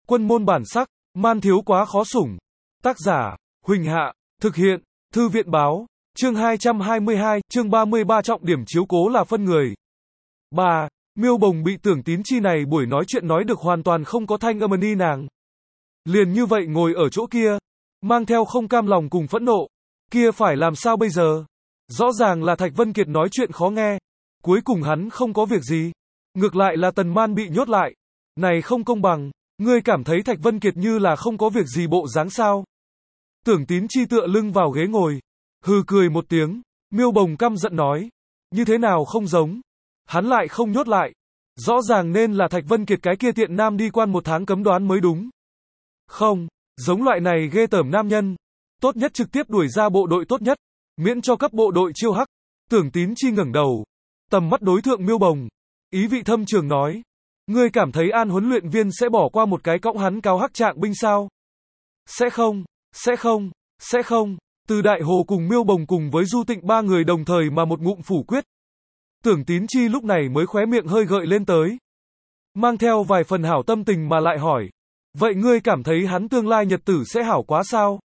Quân môn bản sắc, man thiếu quá khó sủng. Tác giả, Huỳnh Hạ, thực hiện, Thư viện báo, chương 222, chương 33 trọng điểm chiếu cố là phân người. 3. Miêu Bồng bị Tưởng Tín Chi này buổi nói chuyện nói được hoàn toàn không có thanh âm ni nàng. Liền như vậy ngồi ở chỗ kia, mang theo không cam lòng cùng phẫn nộ. Kia phải làm sao bây giờ? Rõ ràng là Thạch Vân Kiệt nói chuyện khó nghe. Cuối cùng hắn không có việc gì. Ngược lại là Tần Man bị nhốt lại. Này không công bằng. Ngươi cảm thấy Thạch Vân Kiệt như là không có việc gì bộ dáng sao? Tưởng Tín Chi tựa lưng vào ghế ngồi. Hừ cười một tiếng. Miêu Bồng căm giận nói. Như thế nào không giống? Hắn lại không nhốt lại. Rõ ràng nên là Thạch Vân Kiệt cái kia tiện nam đi quan 1 tháng cấm đoán mới đúng. Không, giống loại này ghê tởm nam nhân. Tốt nhất trực tiếp đuổi ra bộ đội tốt nhất. Miễn cho cấp bộ đội chiêu hắc. Tưởng Tín Chi ngẩng đầu. Tầm mắt đối thượng Miêu Bồng. Ý vị thâm trường nói. Ngươi cảm thấy An huấn luyện viên sẽ bỏ qua một cái cõng hắn cao hắc trạng binh sao? Sẽ không, sẽ không, sẽ không. Từ Đại Hồ cùng Miêu Bồng cùng với Du Tịnh 3 người đồng thời mà một ngụm phủ quyết. Tưởng Tín Chi lúc này mới khóe miệng hơi gợi lên tới. Mang theo vài phần hảo tâm tình mà lại hỏi. Vậy ngươi cảm thấy hắn tương lai nhật tử sẽ hảo quá sao?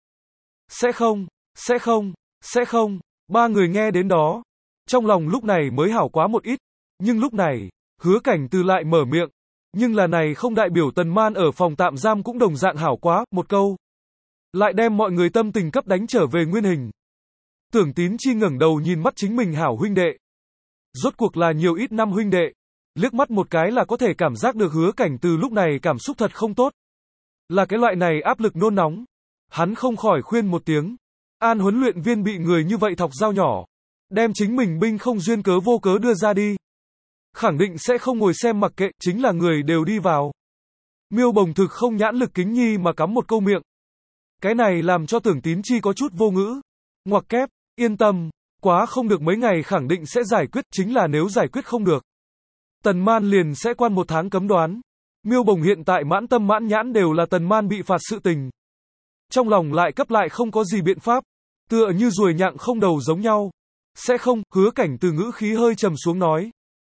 Sẽ không, sẽ không, sẽ không. 3 người nghe đến đó. Trong lòng lúc này mới hảo quá một ít. Nhưng lúc này, Hứa Cảnh Từ lại mở miệng. Nhưng là này không đại biểu Tần Man ở phòng tạm giam cũng đồng dạng hảo quá, một câu. Lại đem mọi người tâm tình cấp đánh trở về nguyên hình. Tưởng Tín Chi ngẩng đầu nhìn mắt chính mình hảo huynh đệ. Rốt cuộc là nhiều ít năm huynh đệ. Liếc mắt một cái là có thể cảm giác được Hứa Cảnh Từ lúc này cảm xúc thật không tốt. Là cái loại này áp lực nôn nóng. Hắn không khỏi khuyên một tiếng. An huấn luyện viên bị người như vậy thọc dao nhỏ. Đem chính mình binh không duyên cớ vô cớ đưa ra đi. Khẳng định sẽ không ngồi xem mặc kệ, chính là người đều đi vào. Miêu Bồng thực không nhãn lực kính nhi mà cắm một câu miệng. Cái này làm cho Tưởng Tín Chi có chút vô ngữ. Ngoặc kép, yên tâm, quá không được mấy ngày khẳng định sẽ giải quyết, chính là nếu giải quyết không được. Tần Man liền sẽ quan 1 tháng cấm đoán. Miêu Bồng hiện tại mãn tâm mãn nhãn đều là Tần Man bị phạt sự tình. Trong lòng lại cấp lại không có gì biện pháp. Tựa như ruồi nhặng không đầu giống nhau. Sẽ không, Hứa Cảnh Từ ngữ khí hơi trầm xuống nói.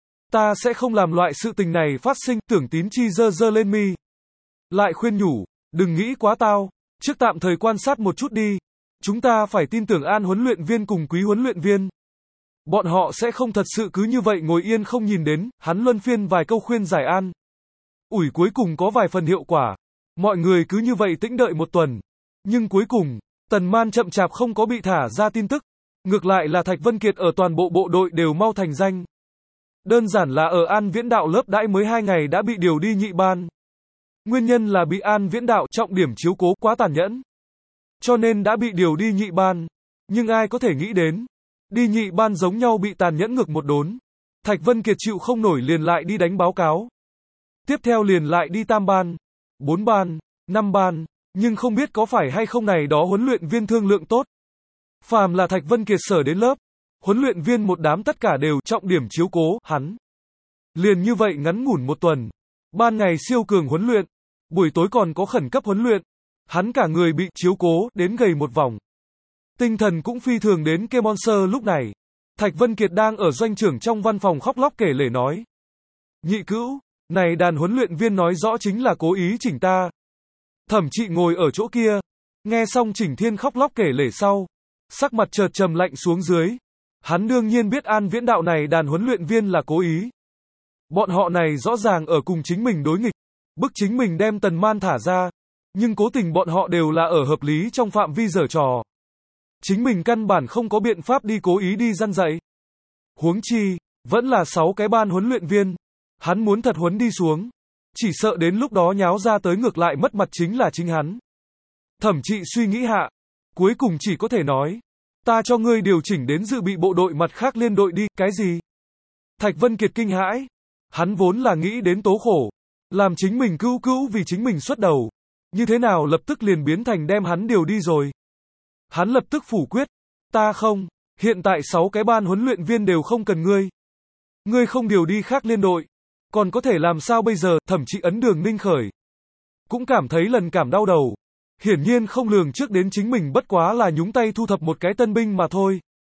Ta sẽ không làm loại sự tình này phát sinh. Tưởng Tín Chi giơ giơ lên mi. Lại khuyên nhủ, đừng nghĩ quá tao. Trước tạm thời quan sát một chút đi. Chúng ta phải tin tưởng An huấn luyện viên cùng Quý huấn luyện viên. Bọn họ sẽ không thật sự cứ như vậy ngồi yên không nhìn đến. Hắn luân phiên vài câu khuyên giải An ủi cuối cùng có vài phần hiệu quả. Mọi người cứ như vậy tĩnh đợi 1 tuần. Nhưng cuối cùng, Tần Man chậm chạp không có bị thả ra tin tức. Ngược lại là Thạch Vân Kiệt ở toàn bộ bộ đội đều mau thành danh. Đơn giản là ở An Viễn Đạo lớp đãi mới 2 ngày đã bị điều đi nhị ban. Nguyên nhân là bị An Viễn Đạo trọng điểm chiếu cố quá tàn nhẫn. Cho nên đã bị điều đi nhị ban. Nhưng ai có thể nghĩ đến. Đi nhị ban giống nhau bị tàn nhẫn ngược một đốn. Thạch Vân Kiệt chịu không nổi liền lại đi đánh báo cáo. Tiếp theo liền lại đi tam ban, 4 ban, 5 ban. Nhưng không biết có phải hay không này đó huấn luyện viên thương lượng tốt. Phàm là Thạch Vân Kiệt sở đến lớp. Huấn luyện viên một đám tất cả đều trọng điểm chiếu cố hắn. Liền như vậy ngắn ngủn 1 tuần. Ban ngày siêu cường huấn luyện. Buổi tối còn có khẩn cấp huấn luyện. Hắn cả người bị chiếu cố đến gầy một vòng. Tinh thần cũng phi thường đến Kemonser lúc này. Thạch Vân Kiệt đang ở doanh trưởng trong văn phòng khóc lóc kể lể nói. Nhị cữu, này đàn huấn luyện viên nói rõ chính là cố ý chỉnh ta. Thẩm Trị ngồi ở chỗ kia. Nghe xong Chỉnh Thiên khóc lóc kể lể sau. Sắc mặt chợt trầm lạnh xuống dưới. Hắn đương nhiên biết An Viễn Đạo này đàn huấn luyện viên là cố ý. Bọn họ này rõ ràng ở cùng chính mình đối nghịch. Bức chính mình đem Tần Man thả ra. Nhưng cố tình bọn họ đều là ở hợp lý trong phạm vi giở trò. Chính mình căn bản không có biện pháp đi cố ý đi răn dạy. Huống chi, vẫn là 6 cái ban huấn luyện viên. Hắn muốn thật huấn đi xuống. Chỉ sợ đến lúc đó nháo ra tới ngược lại mất mặt chính là chính hắn. Thẩm Trị suy nghĩ hạ. Cuối cùng chỉ có thể nói. Ta cho ngươi điều chỉnh đến dự bị bộ đội mặt khác liên đội đi, cái gì? Thạch Vân Kiệt kinh hãi. Hắn vốn là nghĩ đến tố khổ. Làm chính mình cứu vì chính mình xuất đầu. Như thế nào lập tức liền biến thành đem hắn điều đi rồi. Hắn lập tức phủ quyết. Ta không, hiện tại 6 cái ban huấn luyện viên đều không cần ngươi. Ngươi không điều đi khác liên đội. Còn có thể làm sao bây giờ, Thẩm Trị ấn Đường Ninh khởi. Cũng cảm thấy lần cảm đau đầu. Hiển nhiên không lường trước đến chính mình bất quá là nhúng tay thu thập một cái tân binh mà thôi.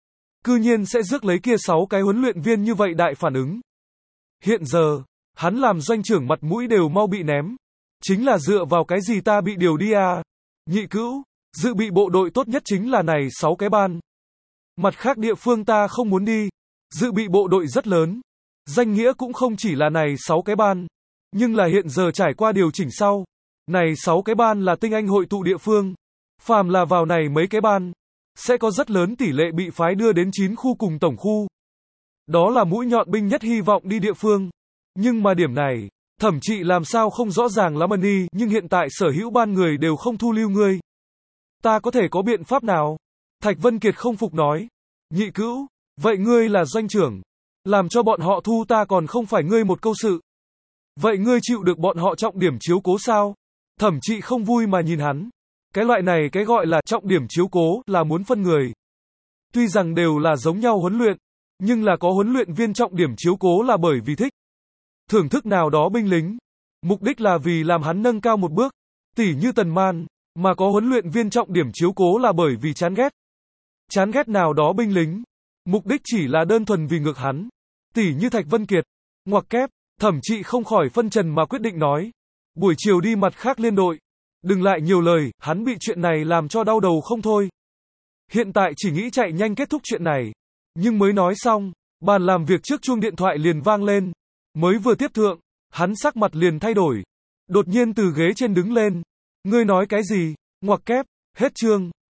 Cư nhiên sẽ rước lấy kia 6 cái huấn luyện viên như vậy đại phản ứng. Hiện giờ, hắn làm doanh trưởng mặt mũi đều mau bị ném. Chính là dựa vào cái gì ta bị điều đi à? Nhị cữu, dự bị bộ đội tốt nhất chính là này 6 cái ban. Mặt khác địa phương ta không muốn đi. Dự bị bộ đội rất lớn. Danh nghĩa cũng không chỉ là này 6 cái ban. Nhưng là hiện giờ trải qua điều chỉnh sau. Này 6 cái ban là tinh anh hội tụ địa phương. Phàm là vào này mấy cái ban, sẽ có rất lớn tỷ lệ bị phái đưa đến 9 khu cùng tổng khu. Đó là mũi nhọn binh nhất hy vọng đi địa phương. Nhưng mà điểm này, thẩm trị làm sao không rõ ràng lắm đi, nhưng hiện tại sở hữu ban người đều không thu lưu ngươi. Ta có thể có biện pháp nào? Thạch Vân Kiệt không phục nói. Nhị cữu, vậy ngươi là doanh trưởng. Làm cho bọn họ thu ta còn không phải ngươi một câu sự. Vậy ngươi chịu được bọn họ trọng điểm chiếu cố sao? Thẩm trị không vui mà nhìn hắn. Cái loại này cái gọi là trọng điểm chiếu cố là muốn phân người. Tuy rằng đều là giống nhau huấn luyện, nhưng là có huấn luyện viên trọng điểm chiếu cố là bởi vì thích thưởng thức nào đó binh lính. Mục đích là vì làm hắn nâng cao một bước. Tỉ như Tần Man, mà có huấn luyện viên trọng điểm chiếu cố là bởi vì chán ghét. Chán ghét nào đó binh lính. Mục đích chỉ là đơn thuần vì ngược hắn. Tỉ như Thạch Vân Kiệt. Ngoặc kép, thẩm trị không khỏi phân trần mà quyết định nói. Buổi chiều đi mặt khác liên đội. Đừng lại nhiều lời, hắn bị chuyện này làm cho đau đầu không thôi. Hiện tại chỉ nghĩ chạy nhanh kết thúc chuyện này. Nhưng mới nói xong, bàn làm việc trước chuông điện thoại liền vang lên. Mới vừa tiếp thượng, hắn sắc mặt liền thay đổi. Đột nhiên từ ghế trên đứng lên. Ngươi nói cái gì? Ngoặc kép, hết chương.